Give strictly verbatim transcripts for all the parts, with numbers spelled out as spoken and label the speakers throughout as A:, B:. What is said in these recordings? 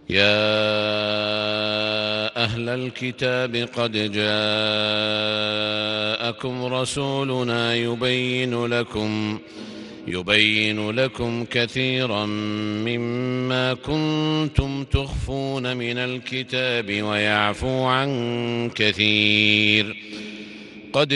A: يا أهل الكتاب قد جاءكم رسولنا يبين لكم يبين لكم كثيرا مما كنتم تخفون من الكتاب ويعفو عن كثير. قد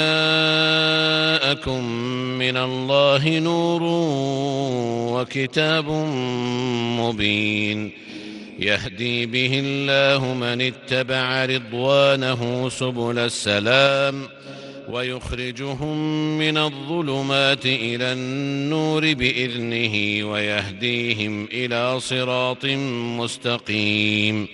A: جاءكم من الله نور وكتاب مبين يهدي به الله من اتبع رضوانه سبل السلام ويخرجهم من الظلمات إلى النور بإذنه ويهديهم إلى صراط مستقيم.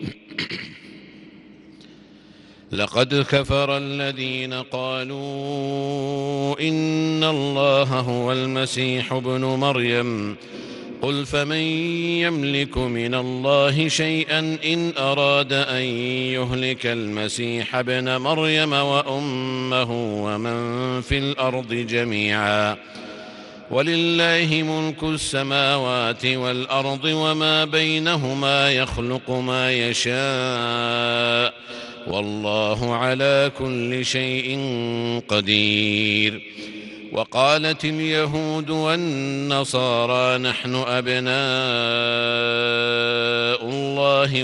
A: لقد كفر الذين قالوا إن الله هو المسيح ابن مريم قل فمن يملك من الله شيئا إن أراد أن يهلك المسيح ابن مريم وأمه ومن في الأرض جميعا ولله ملك السماوات والأرض وما بينهما يخلق ما يشاء والله على كل شيء قدير. وقالت اليهود والنصارى نحن أبناء الله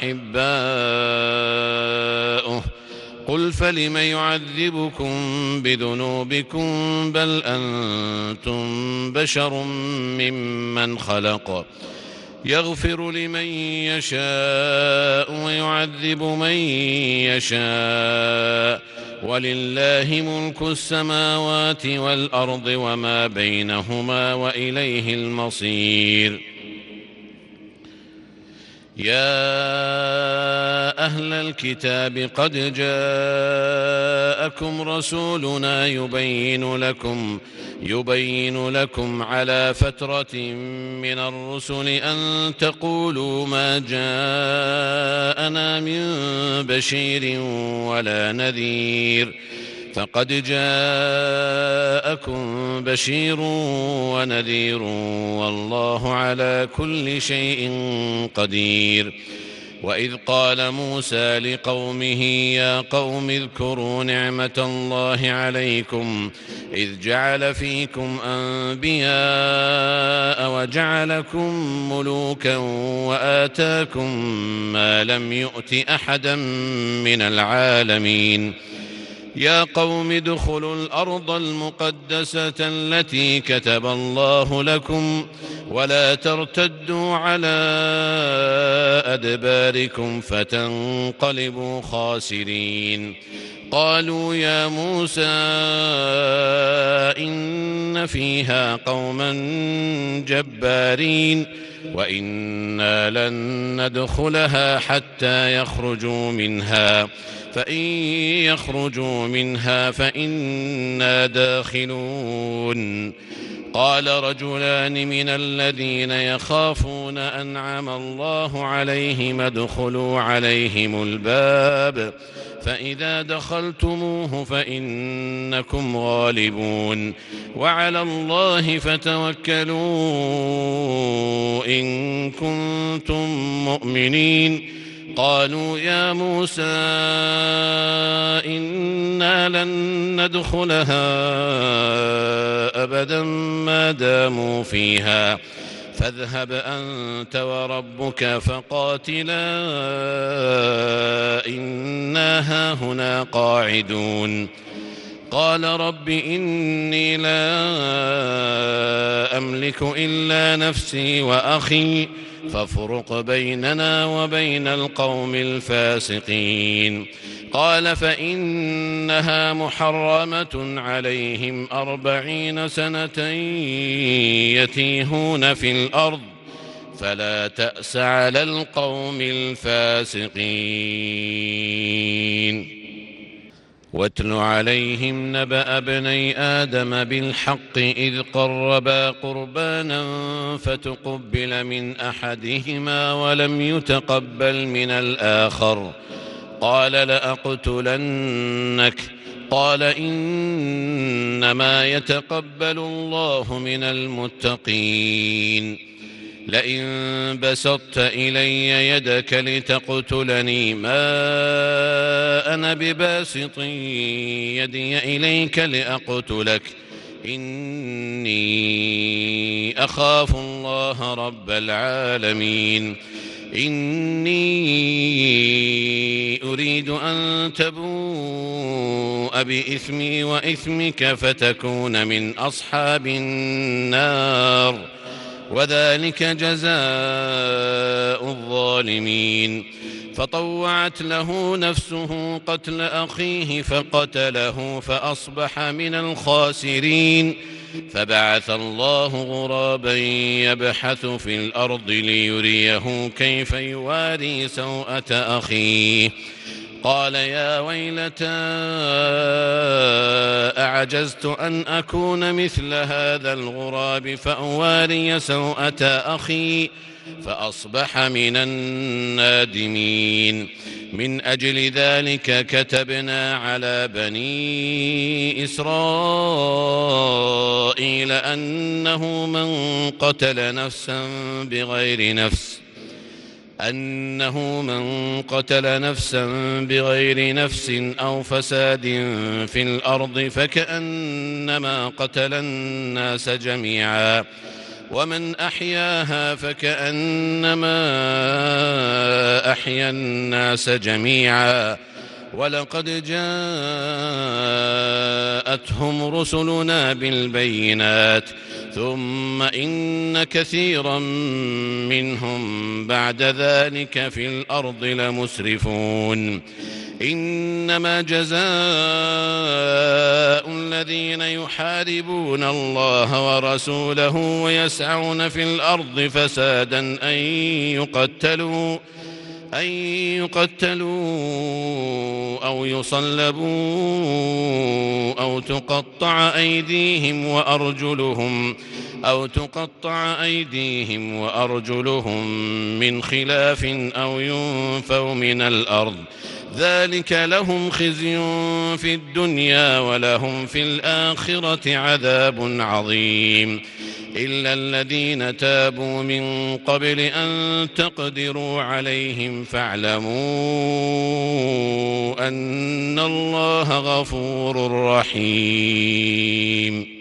A: وأحباؤه قل فلم يعذبكم بذنوبكم بل أنتم بشر ممن خلق يغفر لمن يشاء ويعذب من يشاء ولله ملك السماوات والأرض وما بينهما وإليه المصير. يا أهل الكتاب قد جاءكم رسولنا يبين لكم يبين لكم على فترة من الرسل أن تقولوا ما جاءنا من بشير ولا نذير فقد جاءكم بشير ونذير والله على كل شيء قدير. وإذ قال موسى لقومه يا قوم اذكروا نعمة الله عليكم إذ جعل فيكم أنبياء وجعلكم ملوكا وآتاكم ما لم يؤت أحدا من العالمين. يا قوم ادخلوا الأرض المقدسة التي كتب الله لكم ولا ترتدوا على أدباركم فتنقلبوا خاسرين. قالوا يا موسى إن فيها قوما جبارين وإنا لن ندخلها حتى يخرجوا منها فإن يخرجوا منها فإنا داخلون. قال رجلان من الذين يخافون أنعم الله عليهم ادخلوا عليهم الباب فإذا دخلتموه فإنكم غالبون وعلى الله فتوكلوا إن كنتم مؤمنين. قالوا يا موسى إنا لن ندخلها أبدا ما داموا فيها فاذهب أنت وربك فقاتلا إنا هاهنا قاعدون. قال رب إني لا أملك إلا نفسي وأخي فافرق بيننا وبين القوم الفاسقين. قال فإنها محرمة عليهم أربعين سنة يتيهون في الأرض فلا تأس على القوم الفاسقين. واتل عليهم نبأ ابني آدم بالحق إذ قربا قربانا فتقبل من أحدهما ولم يتقبل من الآخر قال لأقتلنك قال إنما يتقبل الله من المتقين. لئن بسطت إلي يدك لتقتلني ما أنا بباسط يدي إليك لأقتلك إني أخاف الله رب العالمين إني أريد أن تبوء بإثمي وإثمك فتكون من أصحاب النار وذلك جزاء الظالمين فطوعت له نفسه قتل أخيه فقتله فأصبح من الخاسرين فبعث الله غرابا يبحث في الأرض ليريه كيف يواري سوءة أخيه قال يا ويلتى أعجزت أن أكون مثل هذا الغراب فأواري سوءة أخي فأصبح من النادمين من أجل ذلك كتبنا على بني إسرائيل أنه من قتل نفسا بغير نفس أنه من قتل نفسا بغير نفس أو فساد في الأرض فكأنما قتل الناس جميعا ومن أحياها فكأنما أحيا الناس جميعا ولقد جاءتهم رسلنا بالبينات ثم إن كثيرا منهم بعد ذلك في الأرض لمسرفون إنما جزاء الذين يحاربون الله ورسوله ويسعون في الأرض فسادا أن يقتلوا أن يقتلوا أو يصلبوا أو تقطع أيديهم وأرجلهم أو تقطع أيديهم وأرجلهم من خلاف أو ينفوا من الأرض ذلك لهم خزي في الدنيا ولهم في الآخرة عذاب عظيم إلا الذين تابوا من قبل أن تقدروا عليهم فاعلموا أن الله غفور رحيم.